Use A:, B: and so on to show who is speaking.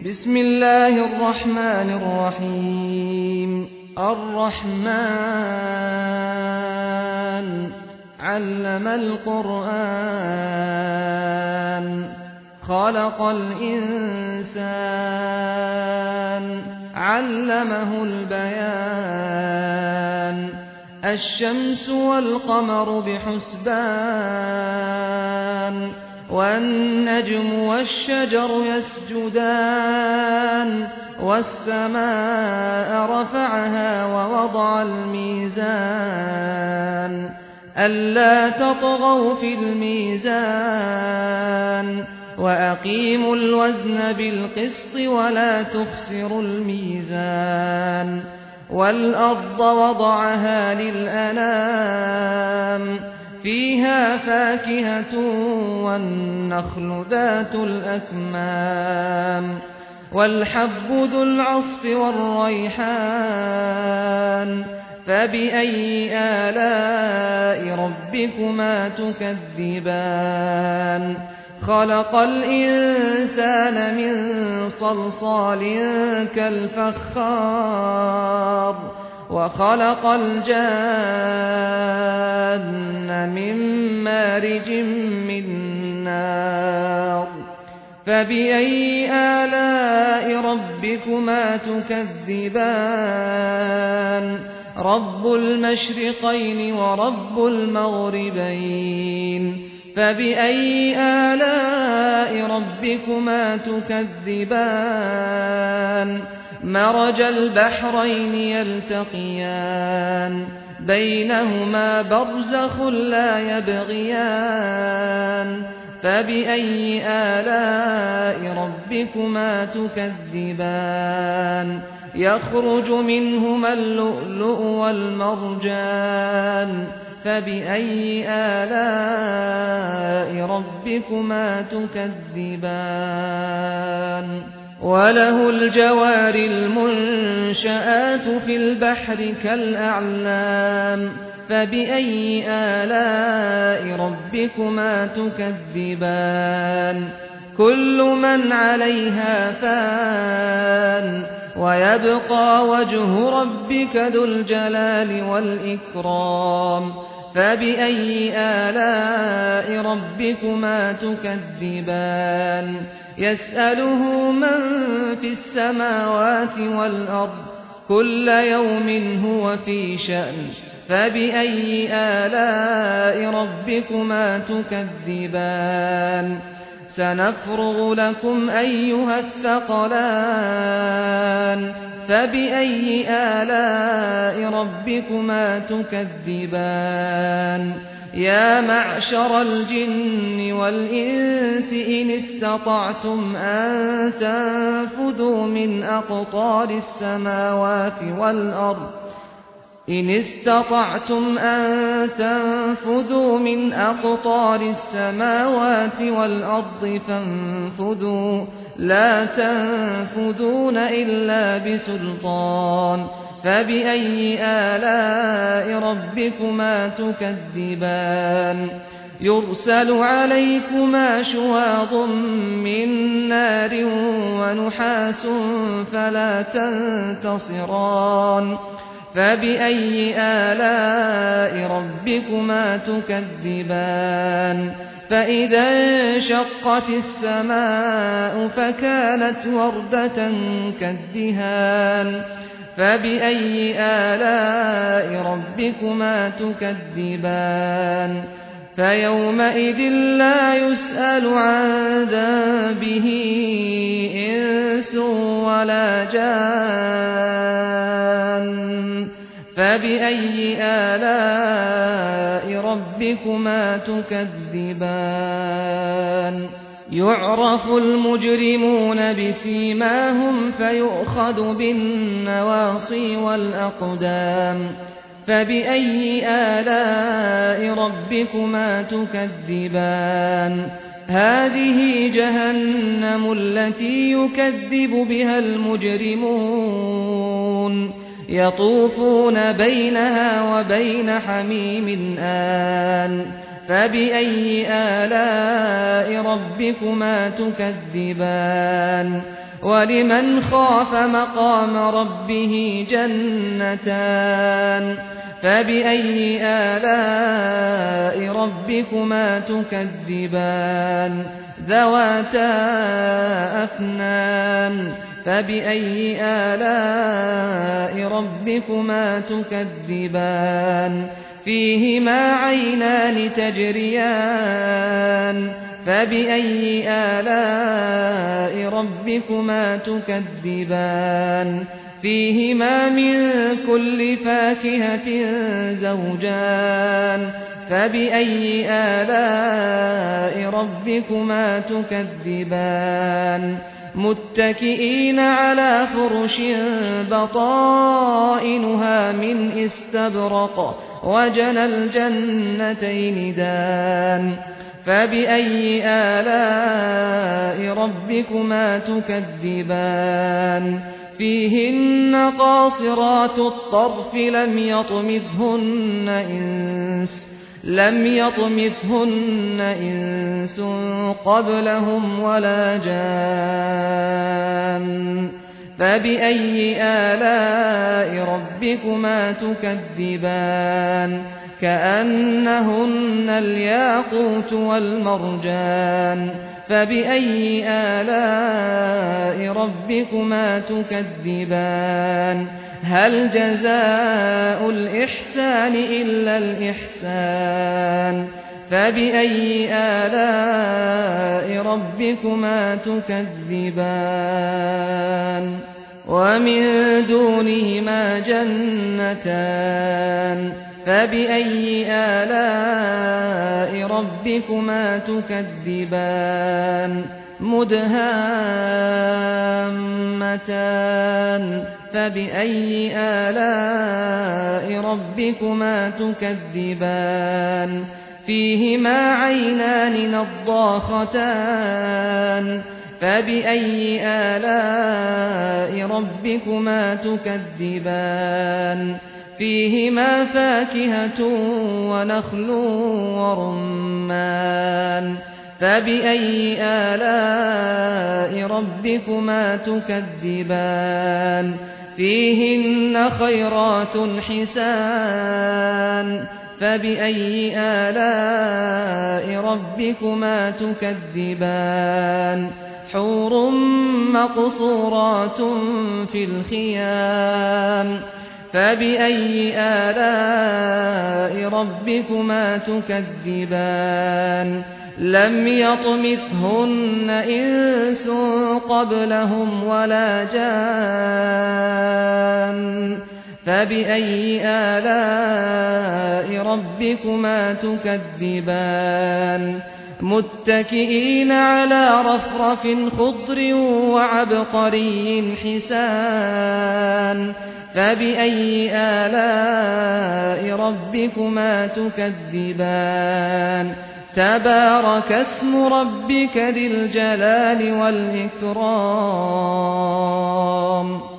A: بسم الله الرحمن الرحيم الرحمن علم القرآن خلق الإنسان علمه البيان الشمس والقمر بحسبان والنجم والشجر يسجدان والسماء رفعها ووضع الميزان ألا تطغوا في الميزان وأقيموا الوزن بالقسط ولا تخسروا الميزان والأرض وضعها للأنام فيها فاكهة والنخل ذات الأكمام والحب ذو العصف والريحان فبأي آلاء ربكما تكذبان خلق الإنسان من صلصال كالفخار وخلق الجان من مارج من نار فبأي آلاء ربكما تكذبان رب المشرقين ورب المغربين فبأي آلاء ربكما تكذبان مرج البحرين يلتقيان بينهما برزخ لا يبغيان فبأي آلاء ربكما تكذبان يخرج منهما اللؤلؤ والمرجان فبأي آلاء ربكما تكذبان وله الجوار المنشآت في البحر كالأعلام فبأي آلاء ربكما تكذبان كل من عليها فان ويبقى وجه ربك ذو الجلال والإكرام فبأي آلاء ربكما تكذبان يسأله من في السماوات والأرض كل يوم هو في شأن فبأي آلاء ربكما تكذبان سنفرغ لكم أيها الثقلان فبأي آلاء ربكما تكذبان يا معشر الجن والإنس إن استطعتم أن تنفذوا من أقطار السماوات والأرض فانفذوا لا تنفذون إلا بسلطان فبأي آلاء ربكما تكذبان يرسل عليكما شواظ من نار ونحاس فلا تنتصران فبأي آلاء ربكما تكذبان فإذا انشقت السماء فكانت وردة كالدهان فبأي آلاء ربكما تكذبان فيومئذ لا يسأل عن ذنبه إنس ولا جان فبأي آلاء ربكما تكذبان يعرف المجرمون بسيماهم فيؤخذ بالنواصي والأقدام فبأي آلاء ربكما تكذبان هذه جهنم التي يكذب بها المجرمون يطوفون بينها وبين حميم آن فبأي آلاء ربكما تكذبان ولمن خاف مقام ربه جنتان فبأي آلاء ربكما تكذبان ذواتا أفنان فبأي آلاء ربكما تكذبان فيهما عينان تجريان فبأي آلاء ربكما تكذبان فيهما من كل فاكهة زوجان فبأي آلاء ربكما تكذبان متكئين على فرش بطائنها من استبرق وجنى الجنتين دان فبأي آلاء ربكما تكذبان فيهن قاصرات الطرف لم يطمثهن إنس قبلهم ولا جان فبأي آلاء ربكما تكذبان كأنهن الياقوت والمرجان فبأي آلاء ربكما تكذبان هل جزاء الإحسان إلا الإحسان فبأي آلاء ربكما تكذبان ومن دونهما جنتان فبأي آلاء ربكما تكذبان مدهامتان فبأي آلاء ربكما تكذبان فيهما عينان نضاختان فبأي آلاء ربكما تكذبان فيهما فاكهة ونخل ورمان فبأي آلاء ربكما تكذبان فيهن خيرات حسان فبأي آلاء ربكما تكذبان حور مقصورات في الخيام فبأي آلاء ربكما تكذبان لم يطمثهن إنس قبلهم ولا جان فبأي آلاء ربكما تكذبان متكئين على رفرف خضر وعبقري حسان فبأي آلاء ربكما تكذبان تبارك اسم ربك ذي الجلال والإكرام